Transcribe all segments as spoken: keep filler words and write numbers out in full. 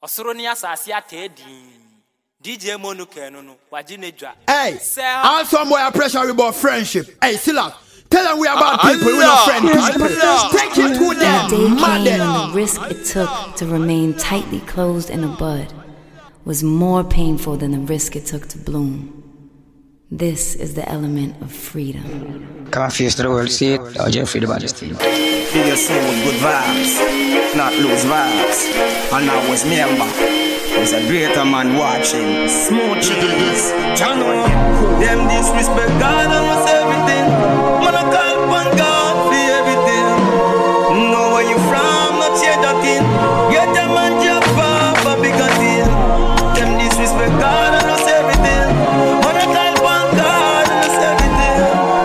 Osronia Sasia Teddy. D J Monuke no Wajinedra. Hey, all some boy are pressure about friendship. Hey, Silla, tell them we are bad people, we're not friends. Take it to them, The day came mad when the risk it took to remain tightly closed in a bud was more painful than the risk it took to bloom. This is the element of freedom. Come and face the world, see it, or Jeffrey the Majesty. Feel your soul with good vibes, not lose vibes. And I was member, there's a greater man watching. Smooth cheese, Jano. Them disrespect God and was everything. Man, I call upon God for everything. Know where you from, not share that thing. Get them and job for a bigger deal. Them disrespect God and was everything. Man, I call upon God and was everything.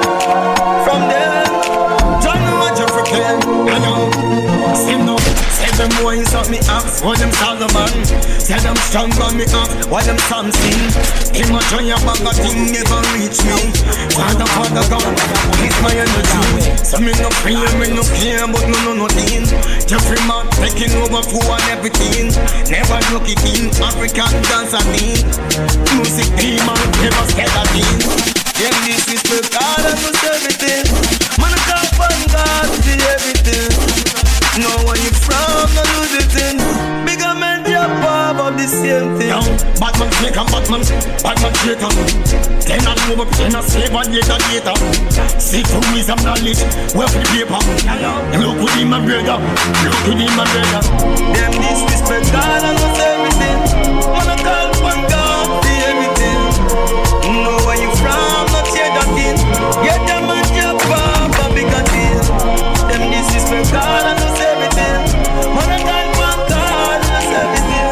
From them, Jano and Jeffrey Ken. I know. Same no. Say them boys up me up, for them Solomon. Say them strong on me up, while them Samson. Him a try a bag of thing never reach me. Father, Father God, he's my energy. So me no fear, me no care, but no no nothing. Jeffrey man taking over for and everything. Never look it in, African dancer thing. Music demon, never scared of things. Them disrespect God and lose everything. Man I can't find God to see everything. Know where you from, no lose it in. Bigger men drop off of the same thing. Yo, Batman snake and Batman, Batman traitor. Then I move up, then I save and later later. Seek for wisdom, knowledge, work for the paper. Look with him, my brother, look with him, my brother. Them disrespect God and lose everything. Wanna call upon God, see everything. Know where you from, not share that thing. Get them and drop off a bigger deal. Them disrespect God and lose everything. Wanna call upon God and lose everything.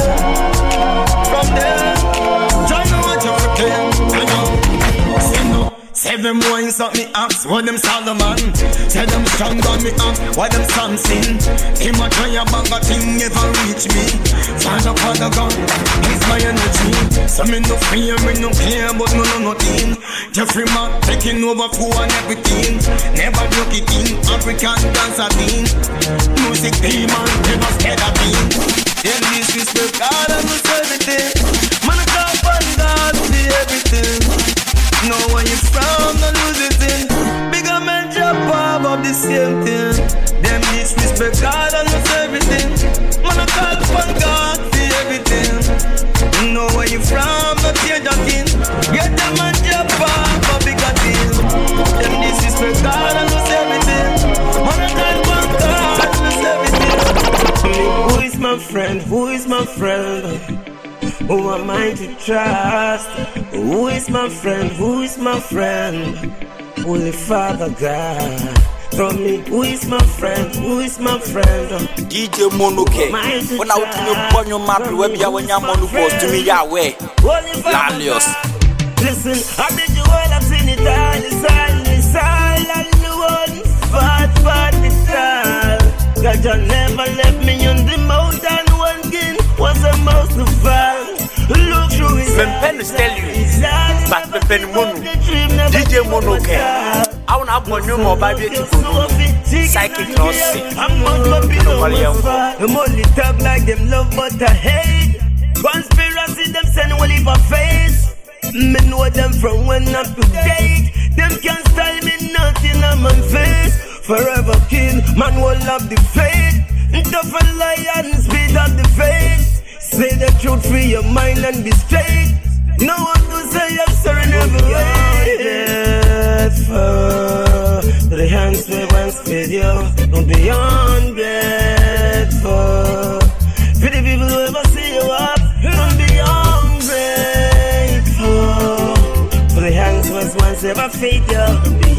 From there, try to watch your freaking. I know. Say no. Say them boys up me ups, what them Solomon. Say them strong on me up, what them Samson. Him a try a bag of thing never reach me. Father, Father God, he's my energy. So me no fear, me no care, but no no nothing. Jeffrey man taking over for and everything. Never look it in, African dancer thing. Music demon, never scared of thing. Them disrespect God and lose everything. Man I can't find God to see everything. Know where you from, no lose it in. Bigger men drop off of the same thing. Them disrespect God and lose everything. Man I call upon God for everything. Know where you from, no change that thing. Get them and drop off of bigger deal. Them disrespect God and lose everything. Man I call upon God and lose everything. Who is my friend? Who is my friend? Who am I to trust? Who is my friend? Who is my friend? Holy Father God. Tell me, who is my friend? Who is my friend? D J Monuke. When I open your phone, your map, where you are when you're Monuke, to me, Yahweh. Lalios. Listen, I did you all, I've seen it all. It's all, it's all, and the one fat, fat, it's all. God, you never left me on the mountain. One king was the most of all. Look through his eyes, tell you, but the pen Monu, D J Monuke. I want to have one more baby to go. Psychic loss. I'm not going to be I'm only talk like them love, but I hate. Conspiracy, them send all in my face. Me know them from when up to date. Them can't style me nothing on my face. Forever king, man will have the faith. Tough and lion, speed of the faith. Say the truth, free your mind and be straight. No one to say I'm sorry, never ungrateful. To the hands we once fed you, don't be ungrateful. For the people who ever see you up, don't be ungrateful. For the hands was once ever fed you, don't be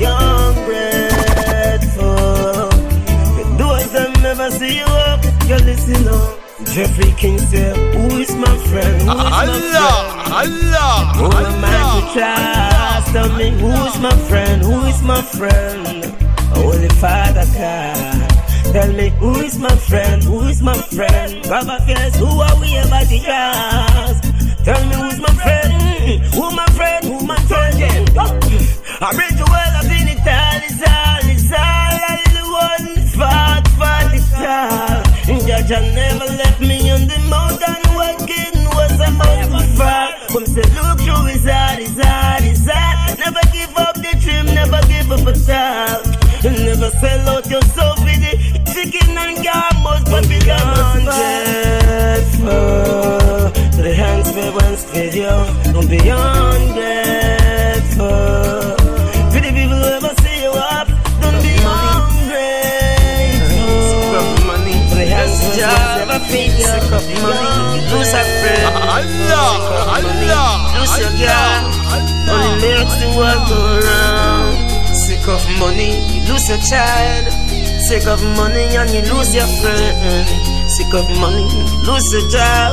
ungrateful. For those that never see you up, you listen up. Jeffrey King said, who is my friend? Who is my Allah, friend? Allah, Who am I to trust? Tell me, who is my friend? Who is my friend? Holy Father God. Tell me, who is my friend? Who is my friend? Baba Fierce, who are we about to trust? Tell me, who is my friend? Who my friend? Who my friend? I bring the world up in it all. It's all, it's all, all the one fat, fat, it's all. Judge, I never left me on the mountain. Come say look through his heart, his heart, his heart. Never give up the dream, never give up a child. Never sell out yourself with it. Chicken and gamos, but beyond grateful. To the hands we once fed you, don't be ungrateful. To the people who ever see you up, don't be ungrateful. Money, to the hands we ever feed you, money, lose a friend. Allah, Allah, lose your girl, only makes the world go round. Sick of money, you lose your child. Sick of money and you lose your friend. Sick of money, you lose your job.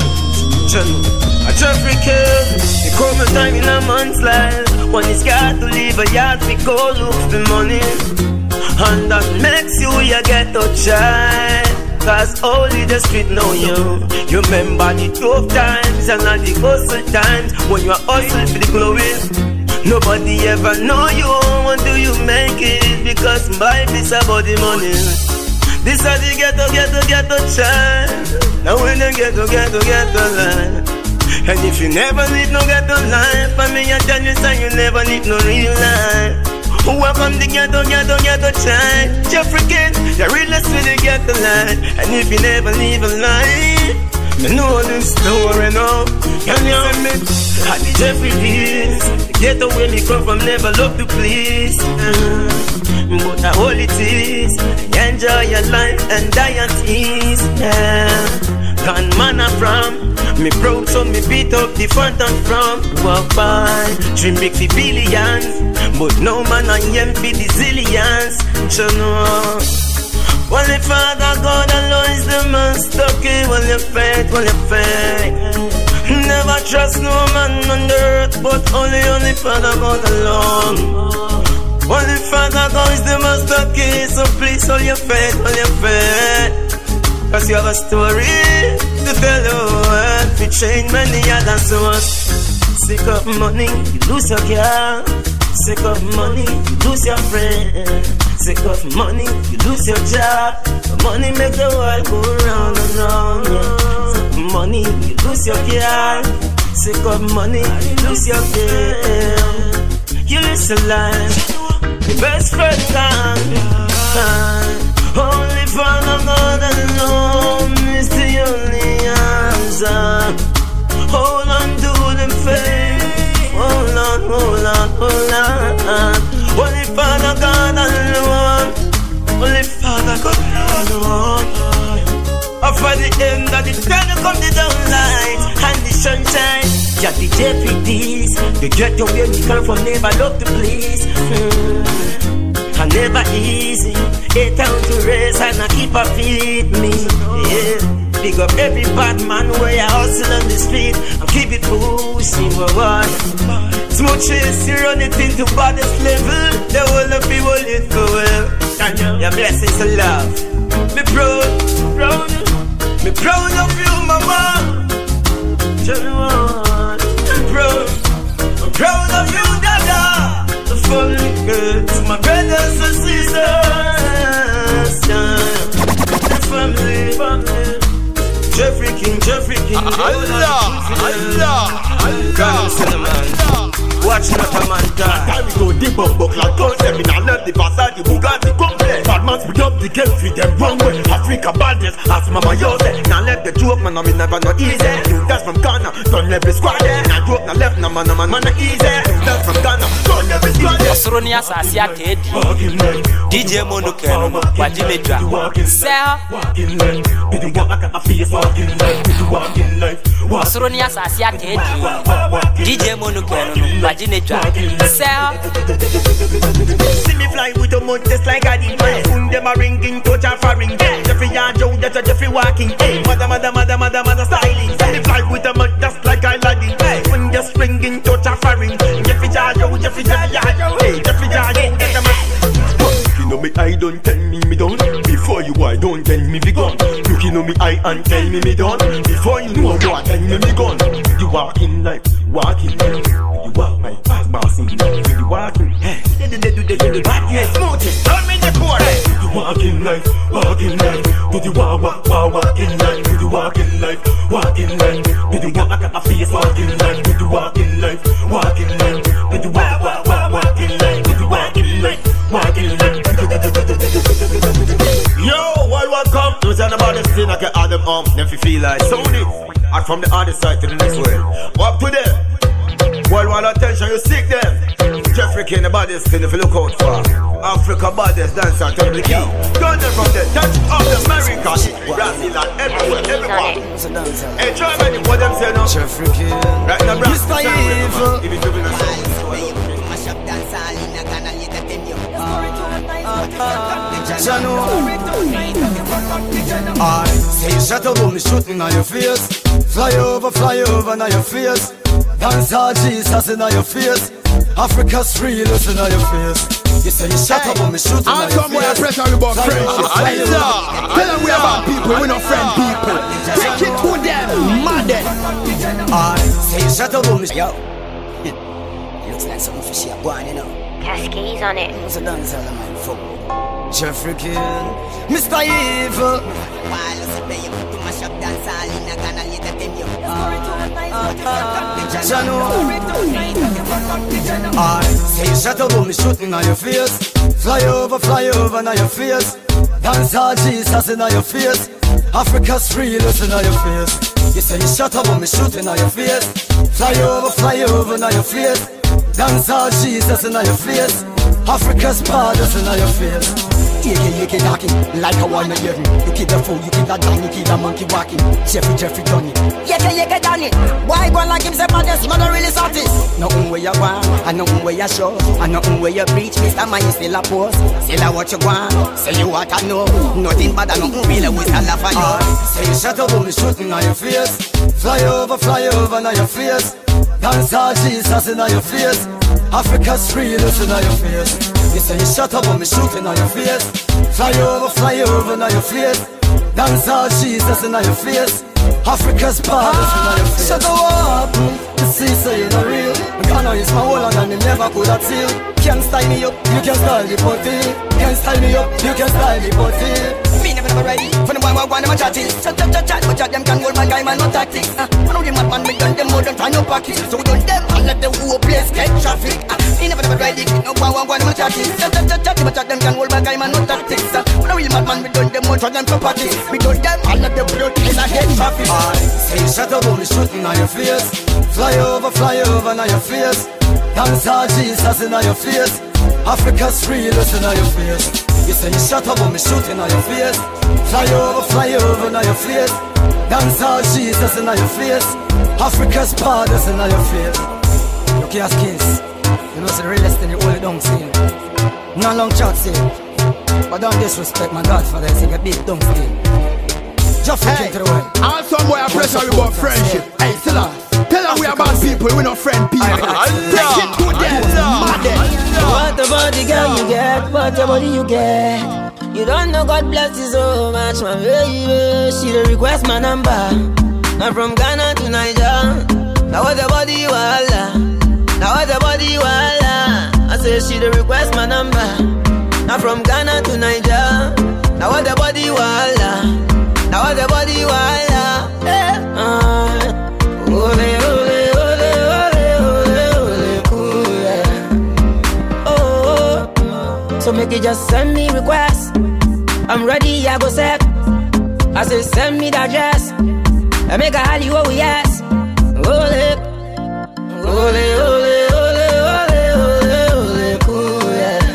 A Jeffrey Kill, you come a time in a man's life when he's got to leave a yard to go look for money. And that makes you your ghetto child. Cause only the street know you. You remember the tough times and all the hustle times when you are hustling for the glory. Nobody ever know you, when do you make it? Because life is about the money. This is the ghetto, ghetto, ghetto child. Now when you ghetto, ghetto, ghetto life. And if you never live no ghetto life, I mean I tell you son, you never live no real life. Welcome the ghetto, ghetto, ghetto child. Jeffrey Kid, you're realest with the ghetto life. And if you never live a life, you know this story now. Can you hear me? I did Jeffrey Deals. The ghetto where me come from never love to please. uh, But I all it is. Enjoy your life and die at ease. Yeah. Gone man I'm from. Me proud so me beat up the front and front. Walk by, dream big for billions. But no man I am for the zillions. You know. Well, the Father God alone is the master key. Well, your faith, well, your faith. Never trust no man on the earth, but only on the Father God alone. Well, the Father God is the master key. So please hold your faith, hold your faith. Cause you have a story to tell the world. We change many other souls. Sick of money, you lose your girl. Sick of money, you lose your friend. Sick of money, you lose your job. Money make the world go round and round, yeah. Sick of money, you lose your girl. Sick of money, you lose your girl. You lose your life, your best friend gone. Only Father God alone is the only answer. Hold on to the faith. Hold on, hold on, hold on. Only Father God alone. Only Father God alone. After the end of the tunnel come the downlight and the sunshine. Just the J P Ds. The ghetto where we come from never love to please. mm. And never easy. Eight town to race and I keep a feed me. Yeah. Big up every bad man where I hustle on the street and keep it pushing forward. Smooth chase, you run it into baddest level. The whole of people live for well. Your blessings of love. Me proud, proud, me proud of you, mama. Tell me what. I'm proud, I'm proud of you, dada. The family girls, my brothers and sisters. The family, family. Jeffrey King, Jeffrey King. Allah, Allah, Allah. Watch not a man die. Time we go deep up, but like God said, me not left the Passat, the Bugatti complex. Bad man speak up the game, feed them wrong way. Africa badness, ask Mama Yose. Now left the joke, man, I mean never not easy. You that's from Ghana, don't let me squad there. Now joke, now left, now man, man, man, not easy. You that's from Ghana, don't let me squad there. Osronia Sasia Kedi D J Monokeno Wajimeja Sell Walking life, be the walk like a face, walking life, be the walking life. Osronia Sasia Kedi D J Monokeno Wajimeja Sell See me fly with a mud just like I did. Soon them a ringing, touch and firing. Jeffrey and Joe, that's a Jeffrey walking. Mother, mother, mother, mother, mother styling. See me fly with a mud just like I like it. When just ringing, touch and firing. Jeffrey and Joe, Jeffrey and Joe, Jeffrey and Joe, that's a man. You know me, I don't tell me me done. Before you I don't tell me be gone. Looking on me eye and tell me me done. Before you know what, tell me me gone. You walk in life, walking life. You walk my fast boss in life. You walk in, hey. They do they do they do what? Yes, smooth it. Don't mean the poor. You walk in life, walk in life. Do the walk, walk, walk, walk in life. Do the walk in life, walk in life. Do the walk, I got a face, walk in life. Do the walk in life, walk in life. Do the walk, walk, walk, walk in life. Do the walk in life, walk in life. Yo, while one come, you say about this thing, I can add them up. Them feel like Sony. And from the other side to the next world. Walk to them. Worldwide attention, you seek them. Jeffrey King, the baddest thing if you look out for. Africa baddest dancer, turn the key. Gun them from the touch of the America. Brazil and everywhere, everywhere. Hey, Germany, what them say now? Jeffrey King. Right now, Brazil. Mister Evil. If you're doing a song. I say shut up, me shooting on your face. Fly over, fly over, now your face. Dance all Jesus in your face. Africa's free, listen on your face. You say you shut up, me shooting on your face. Somewhere pressure about friendship. Tell them we about people, we not friend people. Take it to them, mad. I say shut up, me. Yo, looks like something fishy are going, you know. Cascades on it. What's a dancer, man? Fuck. Jeffrey King, Mister Evil. While you say you put to mash up dance all in a gun and later tell you. I say shut up, me shooting on your face. Fly over, fly over, now your face. Dance all Jesus in your face. Africa's free, listen on your face. You say you shut up, me shooting on your face. Fly over, fly over, now your face. Dance all Jesus in your face. Africa's brothers in your face. You can, you can talking like a one year. You keep the fool, you keep that down, you keep the monkey walking. Jeffrey, Jeffrey done it. You can, you can done it. Why go like him say baddest, man, really salty. Nothing where you want, and nothing where you show, and nothing where you preach. Mister Man, you still a pose, still a what you want. Say you what I know, nothing bad, and nothing real, we still laugh at you. Say you shut up, me shooting on your face. Fly over, fly over, now your face. Dance all Jesus in your face. Africa's free, listen on your face. You say you shut up, me shooting on your face. Fly over, fly over, now your face. Dance all Jesus in your face. Africa's brothers in your face. Shut up, the see say you're not real. Ghana is my whole and me never could have till. Can't style me up, you can style the body. Can't style me up, you can style the body. Me never never ready for the boy who want them a chatting. Chat chat chat chat, but chat them can hold my guy man no tactics. Uh, one of them mad man me done them more than try no pocket. So we done them and let the whole place get traffic. Uh, me never never ready, no boy who want them a chatting. Chat chat chat chat, but chat them can hold my guy man no tactics. Uh, one of them mad man me done them more try them for pockets. We done them and let the whole place get traffic. I say shut up, me shooting on your face. Fly over, fly over, now your face. Dance all Jesus in your face. Africa's free, listen on your face. You say you shut up, me shooting on your face. Fly over, fly over, now your face. Dance all Jesus in your face. Africa's brothers in your face. You can't kiss. You know it's the realest thing you hold it down scene. No long chat scene. But don't disrespect my Godfather, it's a big dumb scene. Just hey, to the way. All somewhere pressure about friendship. Hey, Silla, tell them we about people, we not friend people. Take it to them, mad. What a body girl you get, what a body you get. You don't know God bless you so much, my baby. She the request my number. I'm from Ghana to Niger. Now what a body you all. Now what a body you all. I say she the request my number. I'm from Ghana to Niger. Now what a body you all. Now what the body you are, yeah. uh, Ole, ole, ole, ole, ole, ole, cool, yeah. Oh, oh, so make it just send me request. I'm ready, I go set. I say send me the address. I make a hally, oh yes. Ole, ole, ole, ole, ole, ole, ole, cool,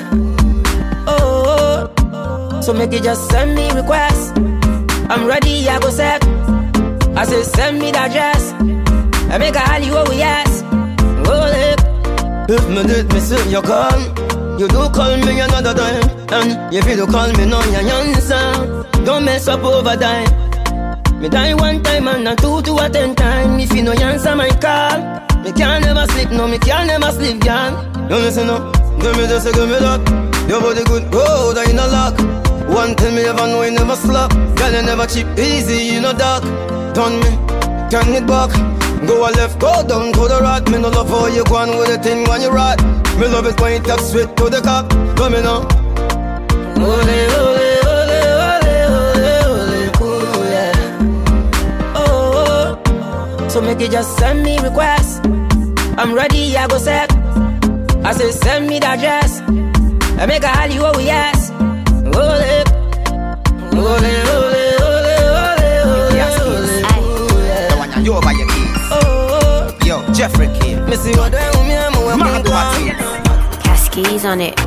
yeah. Oh, oh, so make it just send me request. I'm ready, I go set. I say send me the address. I make a hally, oh yes. Roll it. If me did me see you call, you do call me another time. And if you do call me no you answer. Don't mess up over time. Me die one time and a two to a ten time. If you no answer my call, me can't never sleep, no, me can't never sleep, girl. You listen up, give me this, give me that. Your body good, go, that in a lock. One tell me ever know you never slap. Girl you never cheap, easy, you know dark. Turn me, turn it back. Go a left, go down to the right. Me no love how you go on with the thing when you ride. Me love it when you talk sweet to the cop. Come me now. Ole, ole, ole, ole, ole, ole, ooh, yeah. Oh, so make you just send me requests. I'm ready, I go set. I say send me the address. I make a hall you over, yes. Ole, ole, ole, ole, ole, ole, ole. The one you over your keys. Oh, yo, Jeffrey King. Missy, what do you mean? Man, do what it. Cascades on it.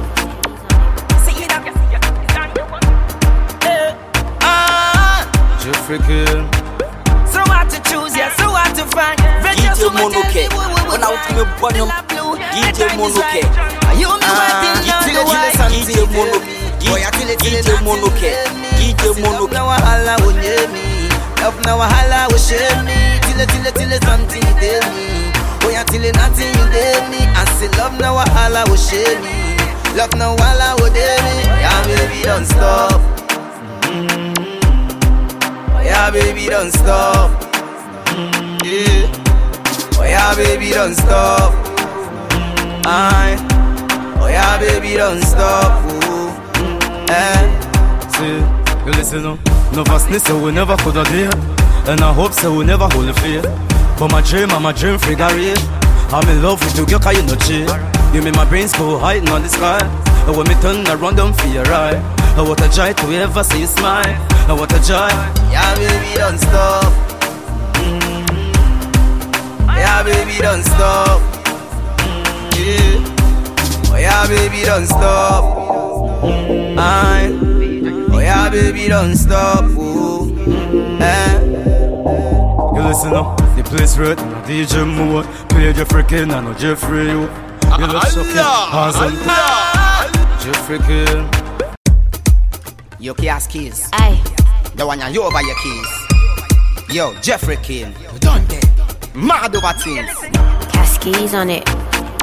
Jeffrey King. So what to choose, yeah, so what to find. D J Monoke. When I was me born him, D J Monoke. You me waiting D on J the white. D J Monoke. D J Monoke. D J Monoke. Now wahala will near me. Love now wahala will share me. Till it, till it, till it, something you tell me. Oh yeah, till it, nothing you tell me. I say love now wahala will share me. Love now wahala will tell me. Yeah, baby, don't stop. Mm-hmm. Oh yeah, baby, don't stop. Mm-hmm. Yeah. Oh yeah, baby, don't stop. I. Oh yeah, baby, don't stop. Ooh. Eh. See, you listen up. No vastness, so we never could have did. And I hope so we never hold a fear. But my dream, I'm a dream figure it. I'm in love with you, girl, cause you no cheat. You make my brains go hiding on the sky. And when me turn around, don't fear, right? And what a joy to ever see you smile. And what a joy. Yeah, baby, don't stop. Mm-hmm. Yeah, baby, don't stop. Mm-hmm. Yeah. Oh yeah, baby, don't stop. Mm-hmm. I. Oh yeah, baby, don't stop. Ooh. Eh. You listen up, the place red, D J Moore. Play Jeffrey King and no Jeffrey you. You look shocking, awesome. Jeffrey King. Yo, Kias Keys. Aye. The one you over your keys. Yo, Jeffrey King. Done there. Mad over things. Cascades on it.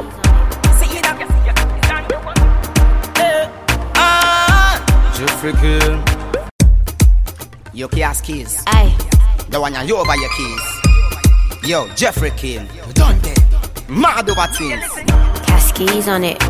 Jeffrey King. Yo, Kias Keys. Aye. The one you over your keys. Yo, Jeffrey King. Done there. Mad over things. Cascades on it.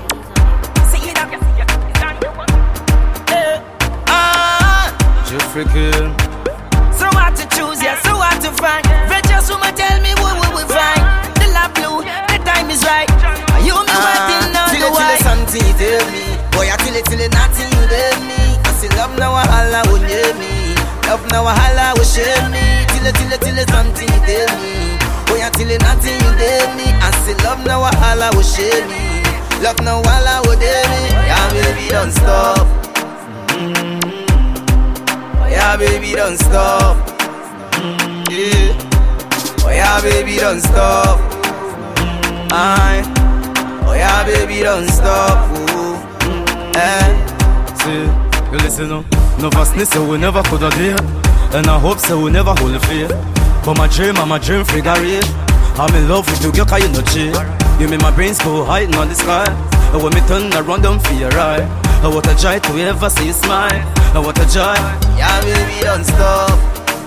Jeffrey King. So what to choose, yeah, so what to find. Virtuous woman tell me what we will find. The love blue, the time is right. You me waiting now, the white. Something you tell me. Boy, I tell it, till it, nothing you tell me. I say love now wahala will near me. Love now wahala will share me. Till it, till it, till it, something you tell me. Boy, I tell it, nothing you tell me. I say love now wahala will share me. Love now wahala will tell me. Yeah, baby, don't stop. Mm-hmm. Oh yeah, baby, don't stop. Mm-hmm. Yeah. Oh yeah, baby, don't stop. Mm-hmm. I. Oh yeah, baby, don't stop. Ooh. Mm-hmm. Eh. See, you listen up. No vastness, so we never could have did. And I hope so we never hold a fear. But my dream, I'm a dream figure it. I'm in love with you, girl, cause you no cheat. You make my brains go hiding on the sky. And when me turn around, don't fear, right? And what a joy to ever see you smile. And what a joy. Yeah, baby, don't stop.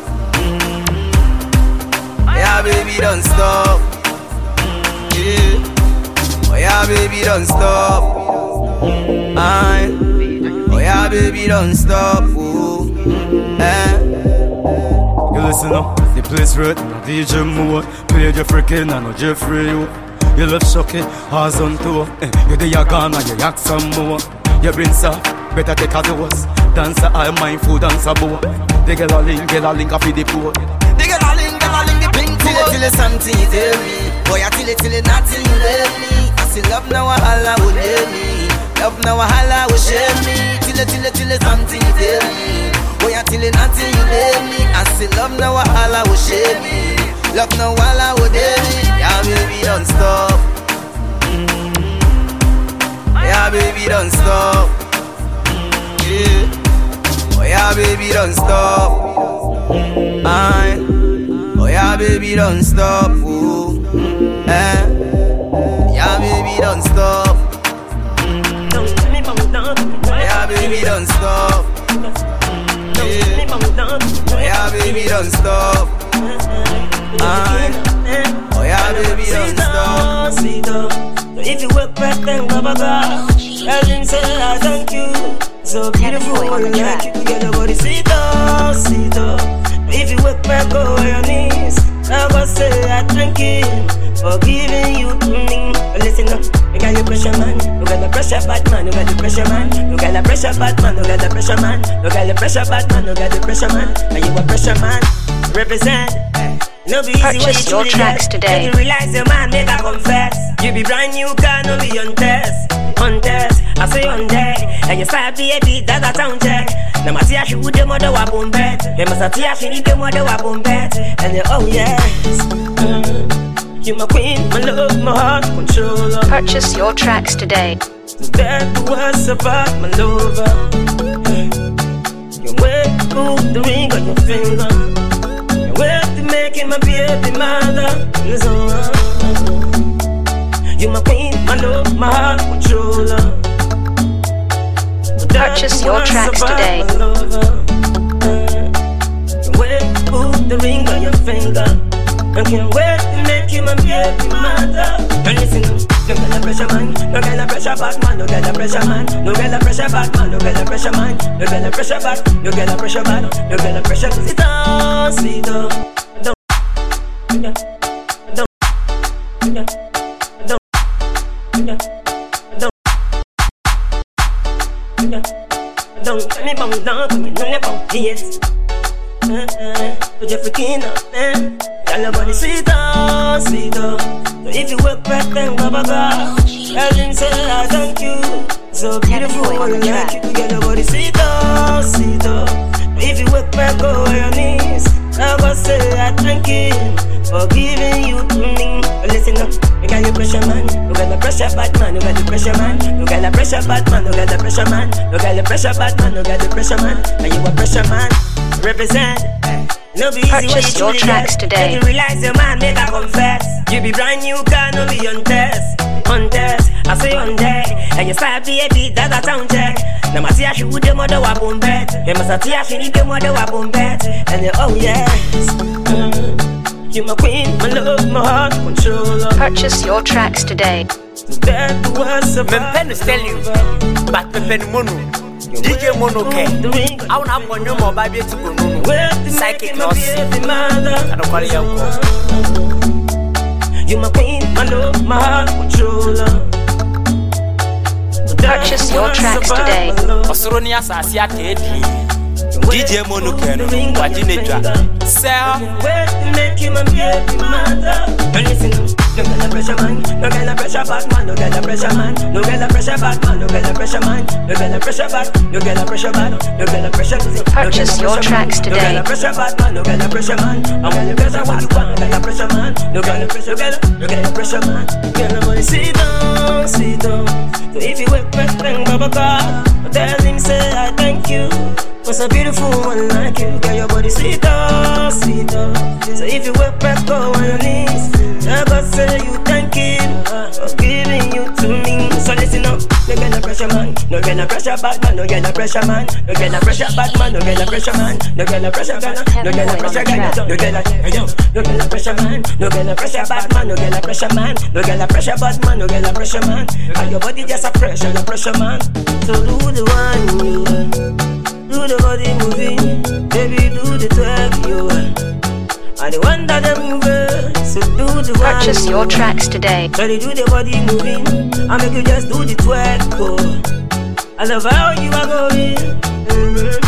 Mm-hmm. Yeah, baby, don't stop. Mm-hmm. Yeah. Oh yeah, baby, don't stop. Mm-hmm. I. Oh yeah, baby, don't stop. Ooh. Mm-hmm. Eh. You listen up, the place red, D J Moore. Play Jeffrey King and no Jeffrey you. You love shocking, hands on tour. Eh, you the yagan and you yak some more. You bring soft, better take a dose. Dancer, I mind food, dancer boy. They get a link, get a link off the poor. They get a link, get a link, the pink till it, till it, something you tell me. Boy, I till it, till it, nothing you tell me. I say love now wahala will hear me. Love now wahala will share me. Till it, till it, till it, something you tell me. Boy, I till it, nothing you tell me. I say love now wahala will share me. Love now wahala will hear me. Yeah, baby, don't stop. Mm-hmm. Yeah, baby, don't stop. Mm-hmm. Yeah. Oh yeah, baby, don't stop. Mm-hmm. I. Oh yeah, baby, don't stop. Ooh. Mm-hmm. Eh. Yeah, baby, don't stop. Mm-hmm. Oh yeah, baby, don't stop. Mm-hmm. Yeah. Oh yeah, baby, don't stop. I. Oh yeah, baby, don't stop. If you work back then, Baba God, tell him say I thank you. So beautiful, like you get your body sit up, sit up. If you work back over your knees, I go say I thank you for giving you to me. Listen up, you got the pressure man, you got the pressure bad man, you got the pressure man, you got the pressure bad man, you got the pressure man, you got the pressure bad man, you got the pressure man, and you a pressure man, represent. No be easy when you Purchase your tracks today. You realize your man make I confess. You be brand new car, no be on test, on test. I say on deck, and you start baby, that's a sound check. Now my tia she would the mother wa boom bet. They must have tia she need the mother wa boom bet. And they oh yes, mm, you my queen, my love, my heart controller. Purchase your tracks today. That was about my lover. You wear the ring on your finger. Well, to making my baby mother. You my queen, my love, my heart controller. Purchase your tracks today. Well, put the ring on your finger. I can't wait to make you my baby mother. And listen, no get the pressure man, no get the pressure back man, no get the pressure man, no get the pressure back man, no get the pressure man, no get the pressure back, no get the pressure back, no get the pressure. Sit down, sit down. Don't, don't, don't, don't, don't, don't let me bum down, don't let me bum, yes. Put your freaking up, man. Tell your body sit down, sit down. So if you work back then, Baba God, tell him say I thank you. So beautiful, like you get your body sit down, sit down. If you work back over your knees, I go say I thank you for giving you to me. Listen up, you got the pressure man, you got the pressure bad man, you got the pressure man, you got the pressure bad man, you got the pressure man, you got the pressure bad man, you got the pressure man, and you a pressure man. Represent. No be easy Purchase your tracks today. You realize your man make I confess. You be brand new car, no be on test, on test. I say on deck, and you start baby, that's a sound check. Now my tia she would the mother wa boom bet. They must have tia she need the mother wa boom bet. And they oh yes, mm, you my queen, my love, my heart controller. Purchase your tracks today. That was a men pen tell you, but the pen mono. D J Mono K. I wanna have one more baby to go. Psychic loss. I don't call it young. You my queen, my love, my heart controller. Purchase your tracks today. Osronia Sasia K D J Mono K. Wajinedra. Sell. Make you my baby mother. And listen, no get the pressure man, no get the pressure back man, no get the pressure man, no get the pressure back man, no get the pressure man, no get the pressure back, no get the pressure back, no get the pressure. Purchase your tracks today. No get the pressure back man, no get the pressure man, I'm gonna pressure what you want, get the pressure man, no get the pressure, no get the pressure man. Get the money, sit down, sit down. So if you wake up, then Baba God, tell him say I thank you. Was a beautiful one like you. Get your body sit down, sit down. So if you work back, go on your knees. I gotta say you thank him for giving you to me. So listen up, no get the pressure man, no get the pressure bad man, no get the pressure man, no get the pressure bad man, no get the pressure man, no get the pressure man, no get the pressure man, no get the no get the pressure man, no get the pressure bad man, no get the pressure man, no get the pressure bad man, no get the pressure man. And your body just a pressure, the pressure man. So do the one you want. Do the body moving, baby, do the twerk, you are the one that I'm moving, so do the one. Purchase your tracks today. Baby, do the body moving, I make you just do the twerk, oh. I love how you are going. Mm-hmm.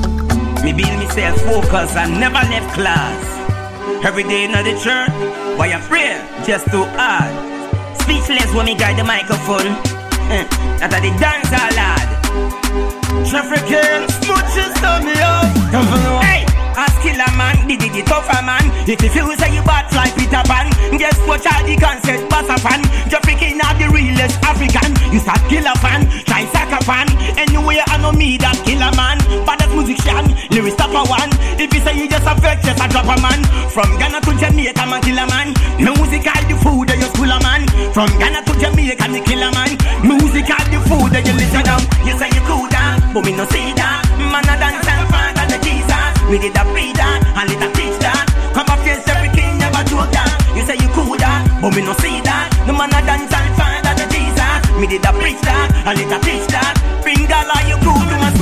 Me build myself focus and never left class. Every day in the church, why I pray, just too hard. Speechless when me guide the microphone. Uh, that I the dance all lad. Traffic girls, smooches turn me up. Hey, ask killer man, did it tougher man. If you feel say you bad like Peter Pan, guess what Charlie can say, Bassa fan. Traffic in are the realest African. You start killer fan, try soccer fan. Anyway, I know me that killer man. Baddest musician, lyrics topper one. If you say you just a vex, just a dropper man. From Ghana to Jamaica, man killer man. Music all the food that you school a man. From Ghana to Jamaica, me killer man. Music all the food that you listen down. You say you cool down, but me no see that. Man a dance and find and the Jesus. Me did a free that, and let a teach that. Come up face every king, never joke that. You say you cool that, but me no see that. No man a dance and find and the Jesus. Me did a preach that, and let a teach that. Bring that like you cool to my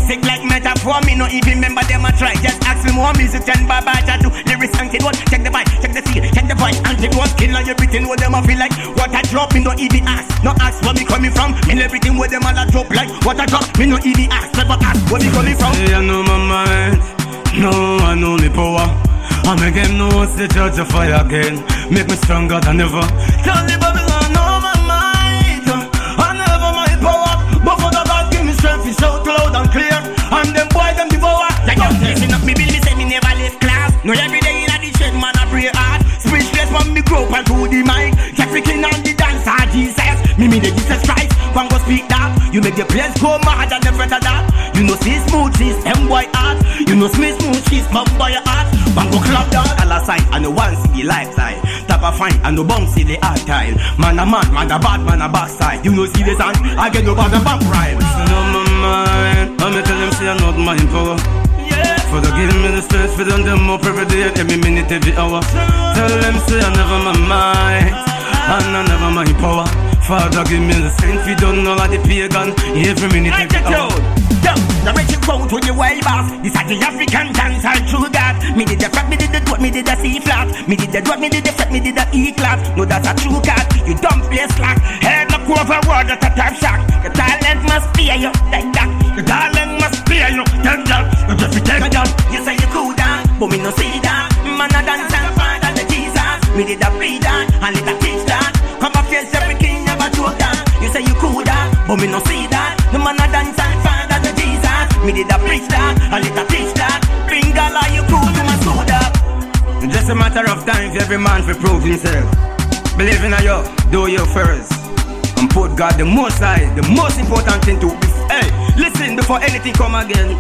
music like metaphor. Me no even remember them a try. Just ask me more music and Baba to do lyrics and kid what. Check the vibe, check the seal, check the voice and it was kill on everything what them a feel like. What I drop me no even ask. No ask where me coming from. And everything where them all a drop like. What I drop me no even ask. Never ask where me coming from. Hey, I know my mind. No, I know the power. I make them know it's the church of fire again. Make me stronger than ever. Tell the Babylon, know my mind. I never my power. But for the God give me strength, it's so loud and clear. And them boy them devour. Like you listen up, me bill, me say me never left class. No every day in a the shed, man I pray hard. Speechless when me grow up and through the mic. Jeffrey on the dance, ah Jesus. Me me the Jesus Christ. One go speak that. You make the place go mad and the friend of that. You know see smooth cheese, them boy art. You know smooth smooth cheese, my boy art. One go clap down, all aside, and no one see the lifestyle. Tap a fine, and no bum see the art tile. Man a man, man a bad, man a bad side. You know see the sun, I get over the bump rhyme. Listen on my mind, I'm tell them say I'm not my power. For the give me the strength, for them them up every day, every minute, every hour. Tell them say I never my mind, and I never my power. Father give me the strength, we don't know like the pagan, every minute, every hour. Yo, the rich road to the wild boss. This is the African dance, I true that. Me did the fat, me did the dot, me did the C flat. Me did the dot, me did the fat, me did the E clap. No, that's a true cat. You don't play slack. Head up over word, that's a type shock. The talent must fear you, like that. The talent must fear you, like that. You just be take a job. You say you cool down, but me no see that. Man a dance and father the Jesus. Me did the free down, and let a teach that. Come up face every king never joke down. You say you cool down, but me no see that. The man a dance and father the Jesus. Me did a preach that, and let a teach that. Bring all of you cool to my soda. It's just a matter of time for every man to prove himself. Believe in you, do you first. And put God the most high, the most important thing to be. Hey, listen before anything come again.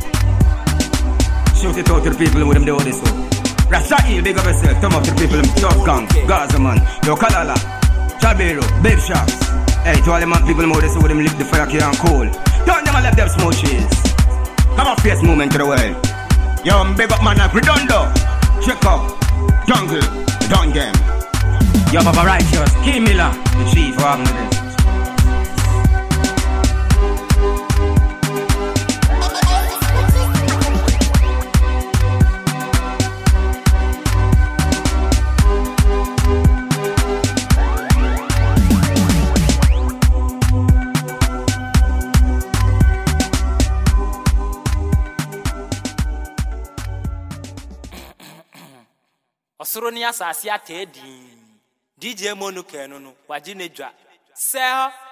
Shoot it out to the people with them do this. Rashail, big up yourself. Come up to the people, Tough Gang, Gaza man, Yo Kalala, Chabero, Babe Sharks. Hey, to all them people with this, with them lick the fire can cool. Don't them let them smoke cheese. Have a face movement to the world. Yo, I'm big up man like Redondo, Chico, Jungle, Don Game. Yo, Papa Righteous, Key Miller, the chief of this. Osroni asasi atedi D J Monuke no no wagine dwa se